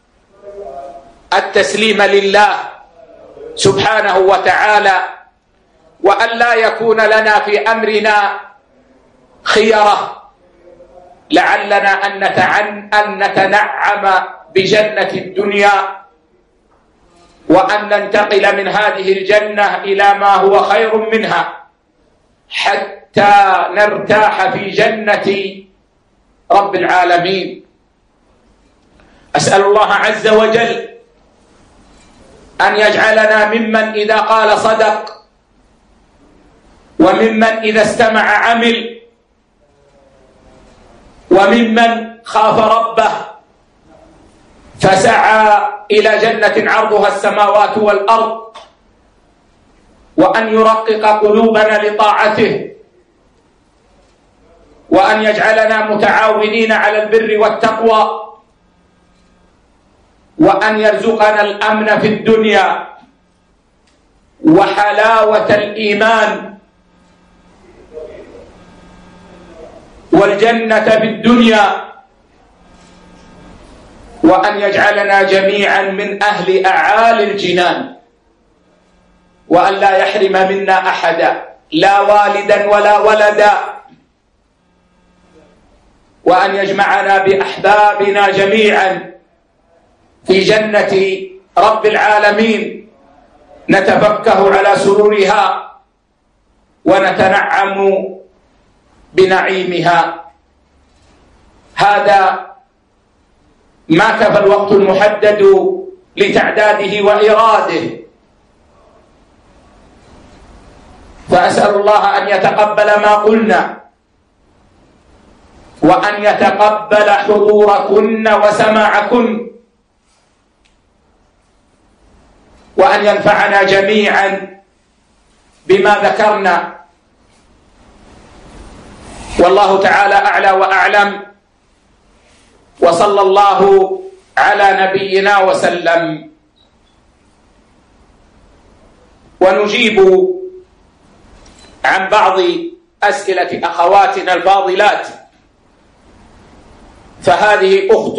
التسليم لله سبحانه وتعالى، وأن لا يكون لنا في أمرنا خيرة، لعلنا أن أن نتنعم بجنة الدنيا، وأن ننتقل من هذه الجنة إلى ما هو خير منها، حتى نرتاح في جنة رب العالمين. أسأل الله عز وجل أن يجعلنا ممن إذا قال صدق، وممن إذا استمع عمل، وممن خاف ربه فسعى إلى جنة عرضها السماوات والأرض، وأن يرقق قلوبنا لطاعته، وأن يجعلنا متعاونين على البر والتقوى، وأن يرزقنا الأمن في الدنيا وحلاوة الإيمان والجنة بالدنيا، وأن يجعلنا جميعا من أهل أعالي الجنان، وأن لا يحرم منا أحدا، لا والدا ولا ولدا، وأن يجمعنا بأحبابنا جميعا في جنة رب العالمين، نتفكه على سرورها ونتنعم بنعيمها. هذا ما كفى الوقت المحدد لتعداده وإراده، فأسأل الله أن يتقبل ما قلنا، وأن يتقبل حضوركن وسماعكن، وأن ينفعنا جميعا بما ذكرنا. والله تعالى أعلى وأعلم، وصلى الله على نبينا وسلم. ونجيب عن بعض أسئلة أخواتنا الفاضلات. فهذه أخت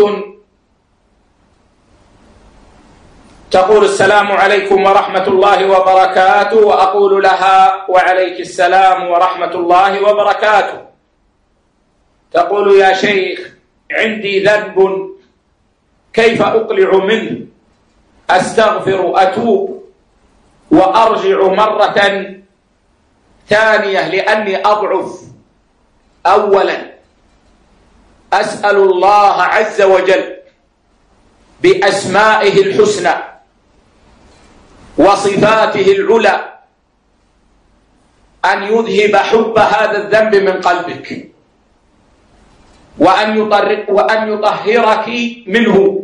تقول: السلام عليكم ورحمة الله وبركاته. وأقول لها: وعليك السلام ورحمة الله وبركاته. تقول: يا شيخ، عندي ذنب، كيف أقلع منه؟ أستغفر، أتوب، وأرجع مرة ثانية لأني أضعف. أولا أسأل الله عز وجل بأسمائه الحسنى وصفاته العلى أن يذهب حب هذا الذنب من قلبك، وأن يطهرك وأن يطهرك منه،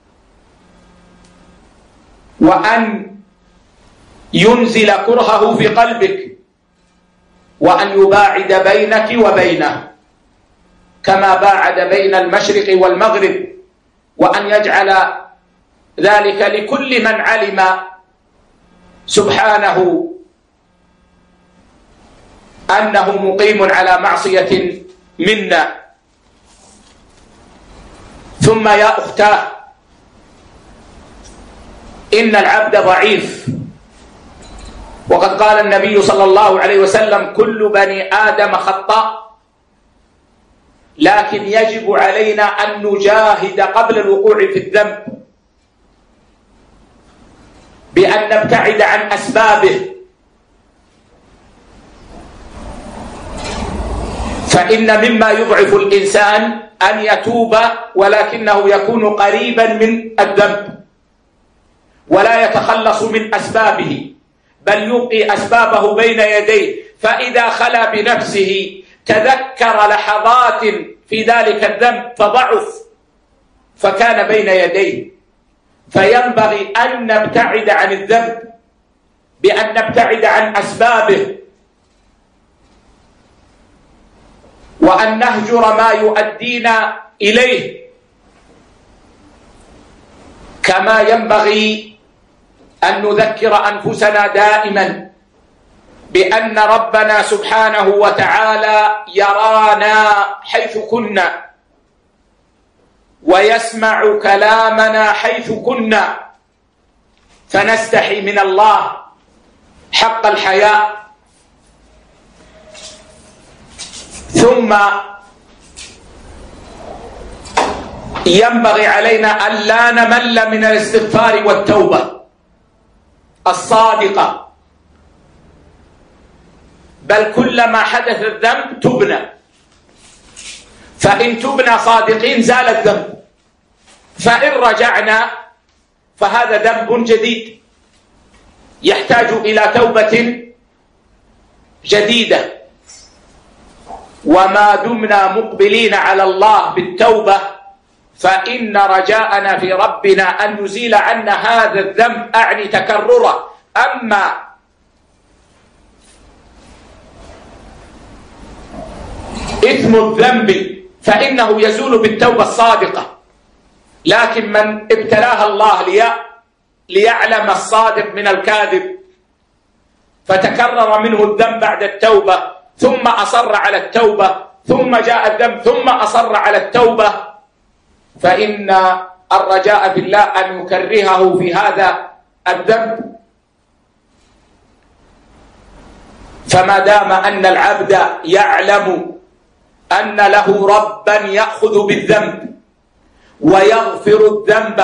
وأن ينزل كرهه في قلبك، وأن يباعد بينك وبينه كما باعد بين المشرق والمغرب، وأن يجعل ذلك لكل من علم سبحانه أنه مقيم على معصية منا. ثم يا أختاه، إن العبد ضعيف، وقد قال النبي صلى الله عليه وسلم: كل بني آدم خطاء، لكن يجب علينا أن نجاهد قبل الوقوع في الذنب بأن نبتعد عن أسبابه، فإن مما يضعف الإنسان أن يتوب ولكنه يكون قريبا من الذنب ولا يتخلص من أسبابه، بل يبقي أسبابه بين يديه، فإذا خلا بنفسه تذكر لحظات في ذلك الذنب فضعف فكان بين يديه. فينبغي أن نبتعد عن الذنب بأن نبتعد عن أسبابه، وأن نهجر ما يؤدينا إليه، كما ينبغي أن نذكر أنفسنا دائما بأن ربنا سبحانه وتعالى يرانا حيث كنا ويسمع كلامنا حيث كنا، فنستحي من الله حق الحياء. ثم ينبغي علينا أن لا نمل من الاستغفار والتوبة الصادقة، بل كلما حدث الذنب تبنا، فإن تبنا صادقين زال الذنب، فإن رجعنا فهذا ذنب جديد يحتاج إلى توبة جديدة. وما دمنا مقبلين على الله بالتوبة فإن رجاءنا في ربنا أن يزيل عنا هذا الذنب، أعني تكرره. أما إثم الذنب فإنه يزول بالتوبة الصادقة، لكن من ابتلاه الله لي... ليعلم الصادق من الكاذب فتكرر منه الذنب بعد التوبة، ثم أصر على التوبة، ثم جاء الذنب، ثم أصر على التوبة، فإن الرجاء بالله أن يكرهه في هذا الذنب. فما دام أن العبد يعلم أن له ربا يأخذ بالذنب ويغفر الذنب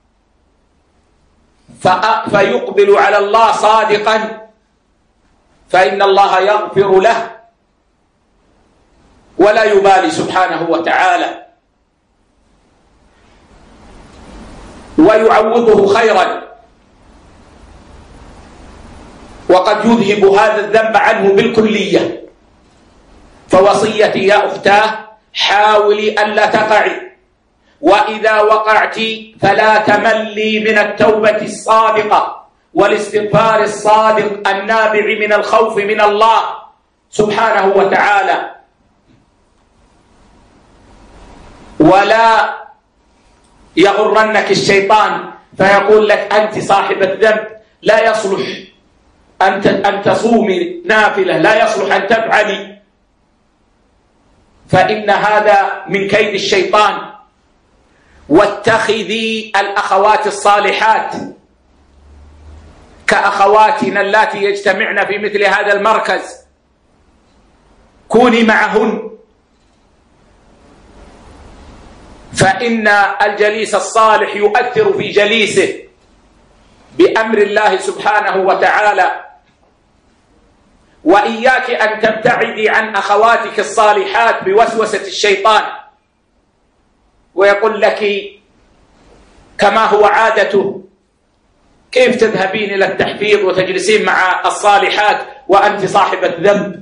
فيقبل على الله صادقا، فإن الله يغفر له ولا يبالي سبحانه وتعالى، ويعوضه خيرا، وقد يذهب هذا الذنب عنه بالكلية. فوصيتي يا أختاه، حاولي ألا تقعي، وإذا وقعت فلا تملي من التوبة الصادقة والاستغفار الصادق النابع من الخوف من الله سبحانه وتعالى، ولا يغرنك الشيطان فيقول لك أنت صاحبة ذنب، لا يصلح أن تصومي نافلة، لا يصلح أن تفعلي، فإن هذا من كيد الشيطان. واتخذي الأخوات الصالحات كأخواتنا اللاتي يجتمعن في مثل هذا المركز، كوني معهن، فإن الجليس الصالح يؤثر في جليسه بأمر الله سبحانه وتعالى. وإياك أن تبتعدي عن أخواتك الصالحات بوسوسة الشيطان، ويقول لك كما هو عادته: كيف تذهبين إلى التحفيظ وتجلسين مع الصالحات وأنت صاحبة ذنب؟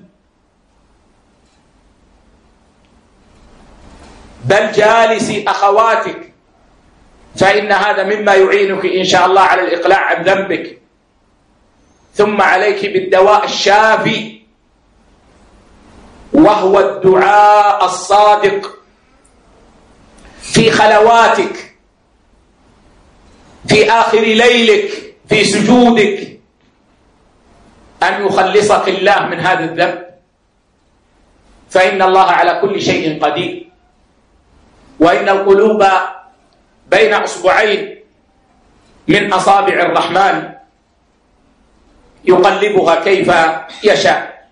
بل جالسي أخواتك، فإن هذا مما يعينك إن شاء الله على الإقلاع عن ذنبك. ثم عليك بالدواء الشافي، وهو الدعاء الصادق في خلواتك، في آخر ليلك، في سجودك، أن يخلصك الله من هذا الذنب، فإن الله على كل شيء قدير. وإن القلوب بين أصبعين من أصابع الرحمن يقلبها كيف يشاء.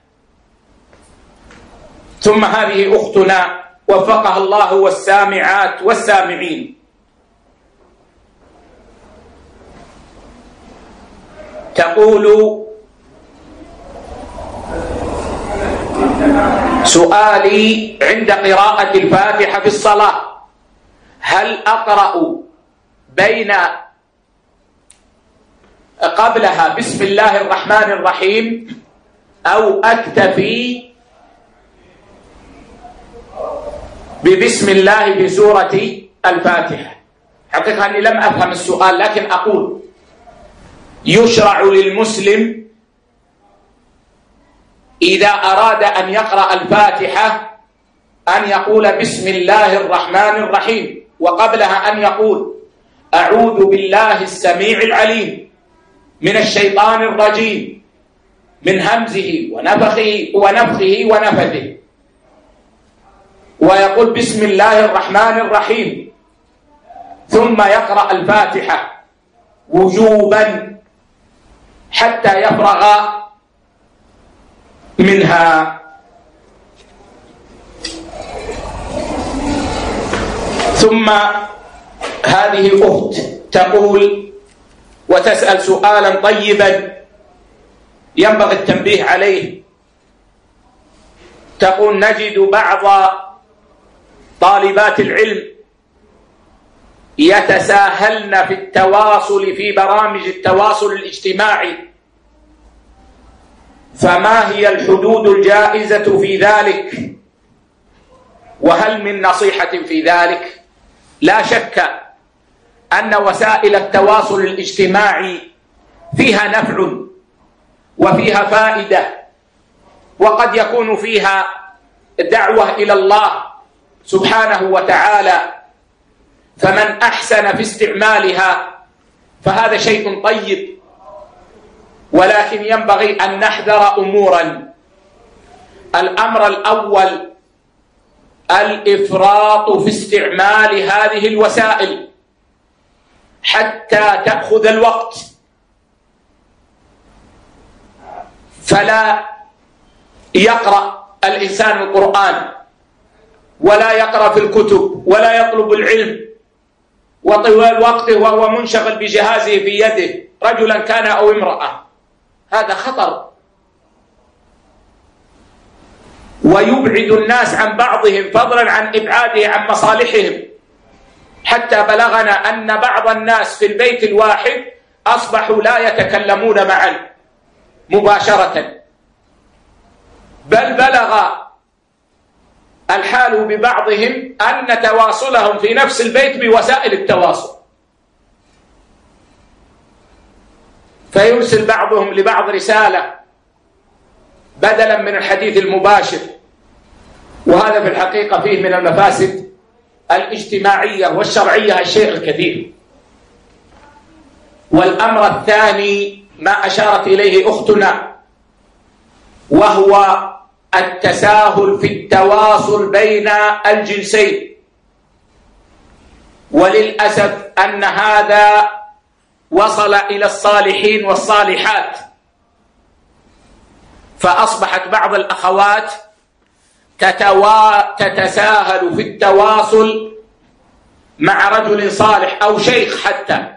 ثم هذه أختنا وفقها الله والسامعات والسامعين تقول: سؤالي عند قراءة الفاتحة في الصلاة هل أقرأ بين قبلها بسم الله الرحمن الرحيم أو أكتفي ببسم الله في سورة الفاتحة؟ حقيقة أني لم أفهم السؤال، لكن أقول يشرع للمسلم إذا أراد أن يقرأ الفاتحة أن يقول بسم الله الرحمن الرحيم، وقبلها أن يقول أعوذ بالله السميع العليم من الشيطان الرجيم من همزه ونفخه ونفخه ونفثه، ويقول بسم الله الرحمن الرحيم، ثم يقرأ الفاتحة وجوبا حتى يفرغ منها. ثم هذه أخت تقول وتسأل سؤالا طيبا ينبغي التنبيه عليه. تقول: نجد بعض طالبات العلم يتساهلن في التواصل في برامج التواصل الاجتماعي، فما هي الحدود الجائزة في ذلك؟ وهل من نصيحة في ذلك؟ لا شك أن وسائل التواصل الاجتماعي فيها نفع وفيها فائدة، وقد يكون فيها دعوة إلى الله سبحانه وتعالى، فمن أحسن في استعمالها فهذا شيء طيب، ولكن ينبغي أن نحذر أمورا. الأمر الأول الإفراط في استعمال هذه الوسائل حتى تأخذ الوقت، فلا يقرأ الإنسان القرآن ولا يقرأ في الكتب ولا يطلب العلم وطوال وقته وهو منشغل بجهازه في يده، رجلا كان أو امرأة. هذا خطر، ويبعد الناس عن بعضهم فضلا عن إبعاده عن مصالحهم، حتى بلغنا أن بعض الناس في البيت الواحد أصبحوا لا يتكلمون معا مباشرة، بل بلغ الحال ببعضهم أن تواصلهم في نفس البيت بوسائل التواصل، فيرسل بعضهم لبعض رسالة بدلا من الحديث المباشر، وهذا في الحقيقة فيه من المفاسد الاجتماعية والشرعية الشيء الكثير. والأمر الثاني ما أشارت إليه أختنا، وهو التساهل في التواصل بين الجنسين، وللأسف أن هذا وصل إلى الصالحين والصالحات، فأصبحت بعض الأخوات تتوا... تتساهل في التواصل مع رجل صالح أو شيخ حتى،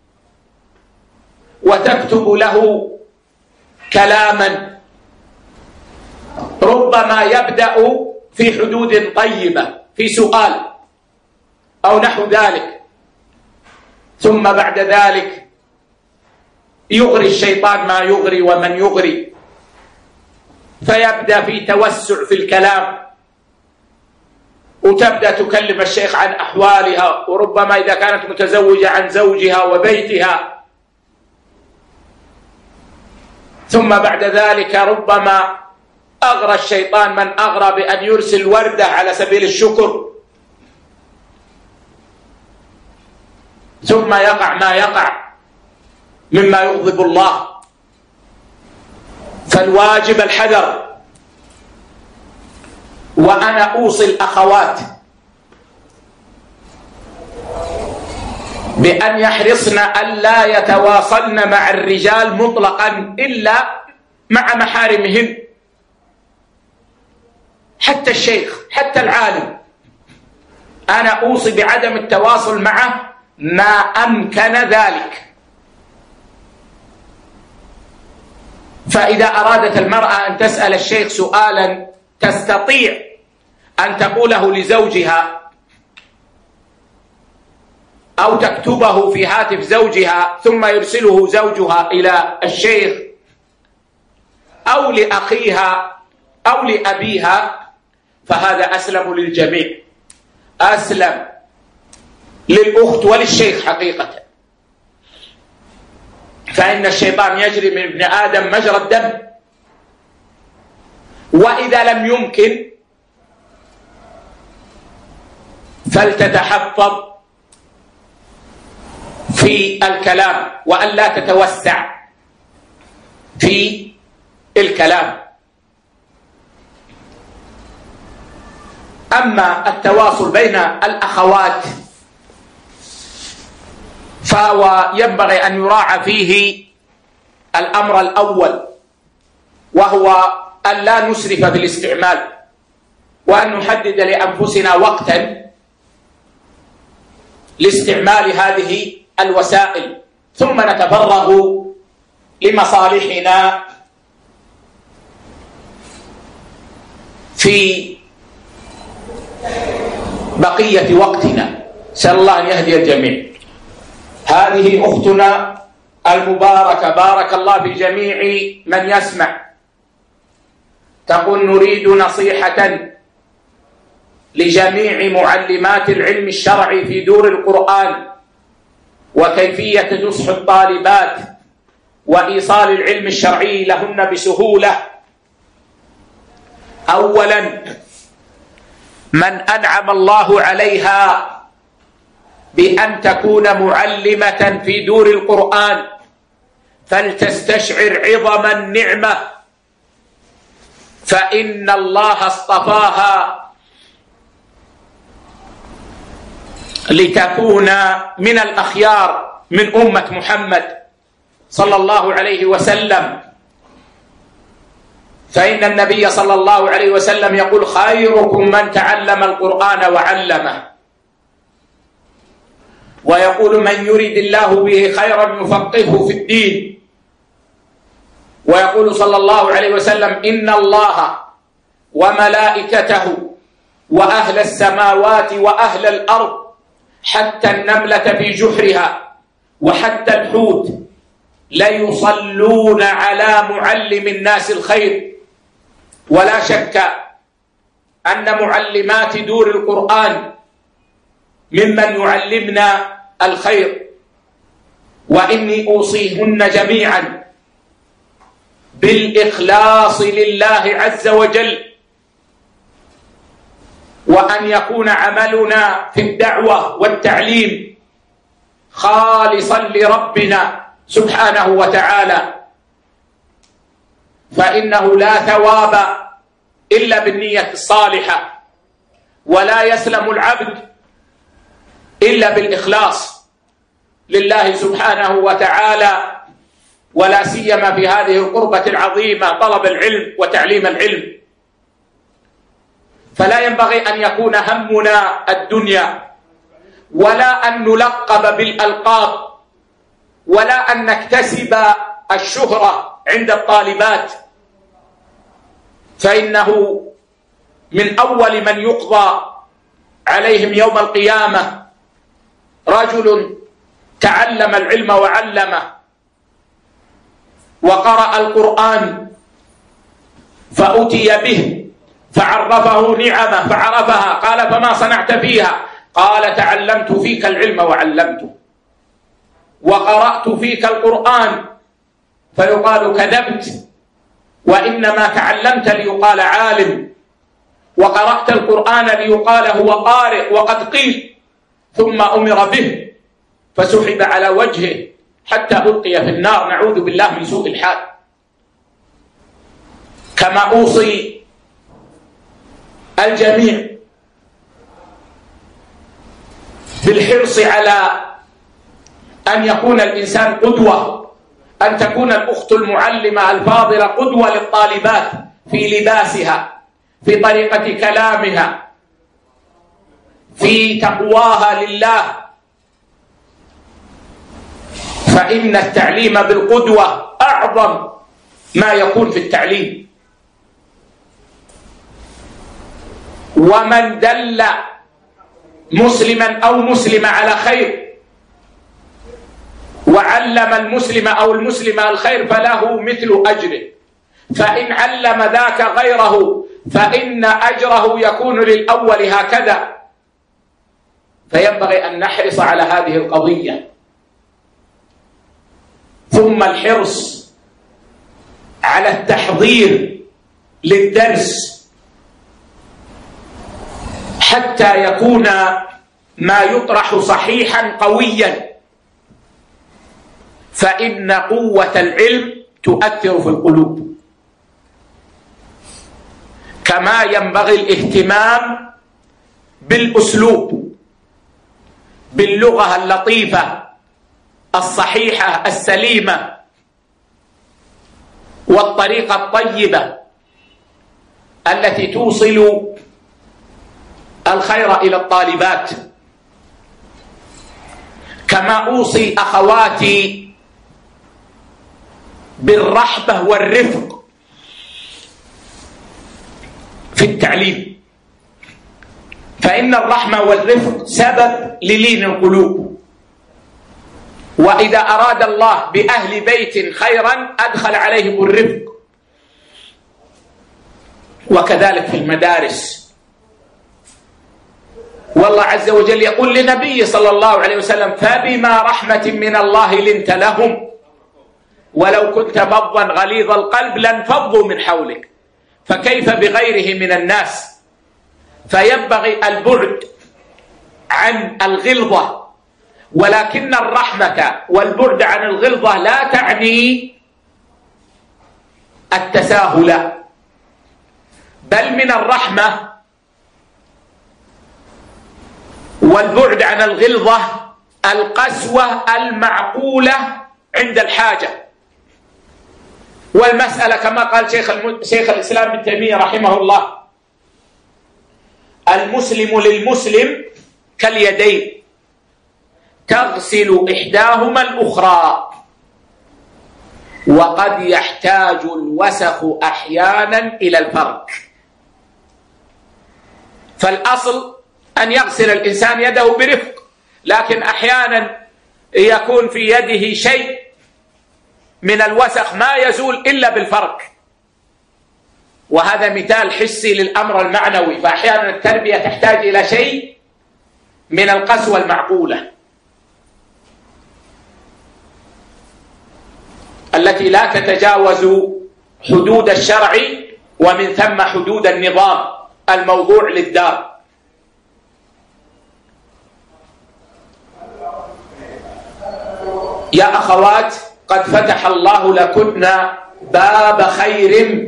وتكتب له كلاما ربما يبدأ في حدود طيبة في سؤال أو نحو ذلك، ثم بعد ذلك يغري الشيطان ما يغري ومن يغري، فيبدأ في توسع في الكلام، وتبدأ تكلم الشيخ عن أحوالها، وربما إذا كانت متزوجة عن زوجها وبيتها، ثم بعد ذلك ربما أغرى الشيطان من أغرى بأن يرسل وردة على سبيل الشكر، ثم يقع ما يقع مما يغضب الله. فالواجب الحذر. وأنا أوصي الأخوات بأن يحرصن ألا يتواصلن مع الرجال مطلقا إلا مع محارمهن، حتى الشيخ حتى العالم أنا أوصي بعدم التواصل معه ما أمكن ذلك. فإذا أرادت المرأة أن تسأل الشيخ سؤالا تستطيع أن تقوله لزوجها أو تكتبه في هاتف زوجها ثم يرسله زوجها إلى الشيخ أو لأخيها أو لأبيها، فهذا أسلم للجميع، أسلم للأخت وللشيخ حقيقة. فإن الشيطان يجري من ابن آدم مجرى الدم، وإذا لم يمكن فلتتحفظ في الكلام وأن لا تتوسع في الكلام. أما التواصل بين الأخوات فهو ينبغي أن يراعى فيه الأمر الأول، وهو أن لا نسرف في الاستعمال، وأن نحدد لأنفسنا وقتا لاستعمال هذه الوسائل، ثم نتفرغ لمصالحنا في بقية وقتنا. سأل الله أن يهدي الجميع. هذه أختنا المباركة بارك الله في جميع من يسمع، تقول: نريد نصيحة لجميع معلمات العلم الشرعي في دور القرآن، وكيفية نصح الطالبات وإيصال العلم الشرعي لهن بسهولة. أولا، من أنعم الله عليها بأن تكون معلمة في دور القرآن فلتستشعر عظم النعمة، فإن الله اصطفاها لتكون من الأخيار من أمة محمد صلى الله عليه وسلم. فإن النبي صلى الله عليه وسلم يقول: خيركم من تعلم القرآن وعلمه، ويقول: من يريد الله به خيرا يفقهه في الدين، ويقول صلى الله عليه وسلم: إن الله وملائكته وأهل السماوات وأهل الأرض حتى النملة في جحرها وحتى الحوت ليصلون على معلم الناس الخير. ولا شك أن معلمات دور القرآن ممن يعلمنا الخير، وإني أوصيهن جميعا بالإخلاص لله عز وجل، وأن يكون عملنا في الدعوة والتعليم خالصا لربنا سبحانه وتعالى، فإنه لا ثواب إلا بالنية الصالحة، ولا يسلم العبد إلا بالإخلاص لله سبحانه وتعالى، ولا سيما في هذه القربة العظيمة طلب العلم وتعليم العلم. فلا ينبغي أن يكون همنا الدنيا، ولا أن نلقب بالألقاب، ولا أن نكتسب الشهرة عند الطالبات، فإنه من أول من يقضى عليهم يوم القيامة رجل تعلم العلم وعلمه وقرأ القرآن فأتي به فعرفه نعمه فعرفها، قال: فما صنعت فيها؟ قال: تعلمت فيك العلم وعلمته، وقرأت فيك القرآن. فيقال: كذبت، وإنما تعلمت ليقال عالم، وقرأت القرآن ليقال هو قارئ وقد قيل، ثم أمر به فسحب على وجهه حتى ألقي في النار، نعوذ بالله من سوء الحال. كما أوصي الجميع بالحرص على أن يكون الإنسان قدوة، أن تكون الأخت المعلمة الفاضلة قدوة للطالبات في لباسها، في طريقة كلامها، في تقواها لله. فإن التعليم بالقدوة أعظم ما يكون في التعليم. ومن دل مسلما أو مسلمة على خير وعلم المسلم أو المسلمة الخير فله مثل أجره، فإن علم ذاك غيره فإن أجره يكون للأول هكذا. فينبغي أن نحرص على هذه القضية. ثم الحرص على التحضير للدرس حتى يكون ما يطرح صحيحا قويا، فإن قوة العلم تؤثر في القلوب. كما ينبغي الاهتمام بالأسلوب، باللغة اللطيفة الصحيحة السليمة، والطريقة الطيبة التي توصل الخير إلى الطالبات. كما أوصي أخواتي بالرحبة والرفق في التعليم، فإن الرحمة والرفق سبب للين القلوب. وإذا أراد الله بأهل بيت خيرا أدخل عليهم الرفق. وكذلك في المدارس، والله عز وجل يقول لنبيه صلى الله عليه وسلم: فبما رحمة من الله لنت لهم ولو كنت فظا غليظ القلب لانفضوا من حولك. فكيف بغيره من الناس؟ فينبغي البعد عن الغلظة، ولكن الرحمة والبعد عن الغلظة لا تعني التساهل، بل من الرحمة والبعد عن الغلظة القسوة المعقولة عند الحاجة. والمسألة كما قال شيخ, الم... شيخ الإسلام ابن تيمية رحمه الله: المسلم للمسلم كاليدين تغسل إحداهما الأخرى، وقد يحتاج الوسخ أحيانا إلى الفرق. فالأصل أن يغسل الإنسان يده برفق، لكن أحيانا يكون في يده شيء من الوسخ ما يزول إلا بالفرق، وهذا مثال حسي للأمر المعنوي. فأحيانا التربية تحتاج إلى شيء من القسوة المعقولة التي لا تتجاوز حدود الشرع ومن ثم حدود النظام الموضوع للدار. يا أخوات، قد فتح الله لكن باب خير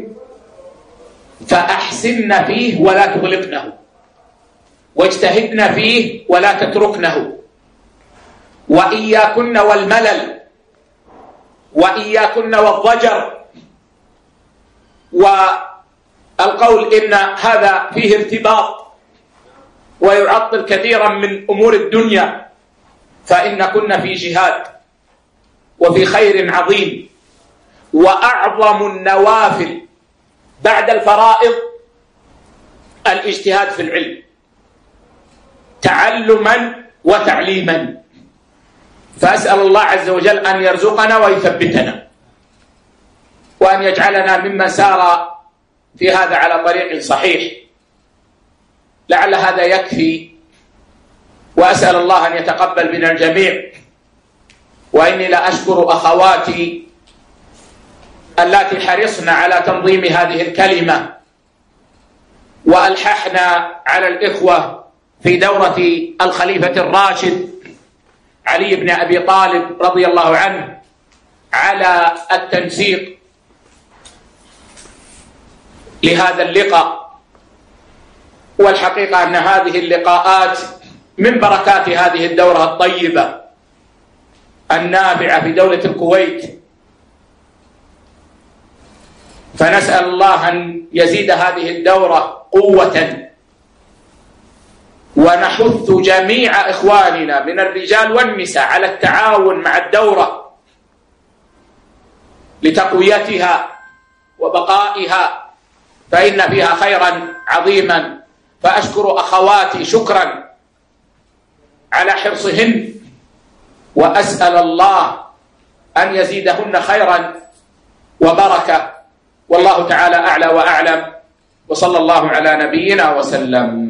فأحسن فيه ولا تغلقنه، واجتهدن فيه ولا تتركنه، وإياكن والملل، وإياكن والضجر، والقول إن هذا فيه ارتباط ويعطل كثيرا من أمور الدنيا، فإن كنا في جهاد وفي خير عظيم. وأعظم النوافل بعد الفرائض الاجتهاد في العلم تعلما وتعليما. فأسأل الله عز وجل أن يرزقنا ويثبتنا، وأن يجعلنا ممن سار في هذا على طريق صحيح. لعل هذا يكفي، وأسأل الله أن يتقبل من الجميع. وإني لأشكر أخواتي اللاتي حرصن على تنظيم هذه الكلمة، وألححنا على الإخوة في دورة الخليفة الراشد علي بن أبي طالب رضي الله عنه على التنسيق لهذا اللقاء. والحقيقة أن هذه اللقاءات من بركات هذه الدورة الطيبة، النافعة في دولة الكويت، فنسأل الله أن يزيد هذه الدورة قوة، ونحث جميع إخواننا من الرجال والنساء على التعاون مع الدورة لتقويتها وبقائها، فإن فيها خيرا عظيما. فأشكر أخواتي شكرا على حرصهن، وأسأل الله أن يزيدهن خيرا وبركة، والله تعالى أعلى وأعلم، وصلى الله على نبينا وسلم.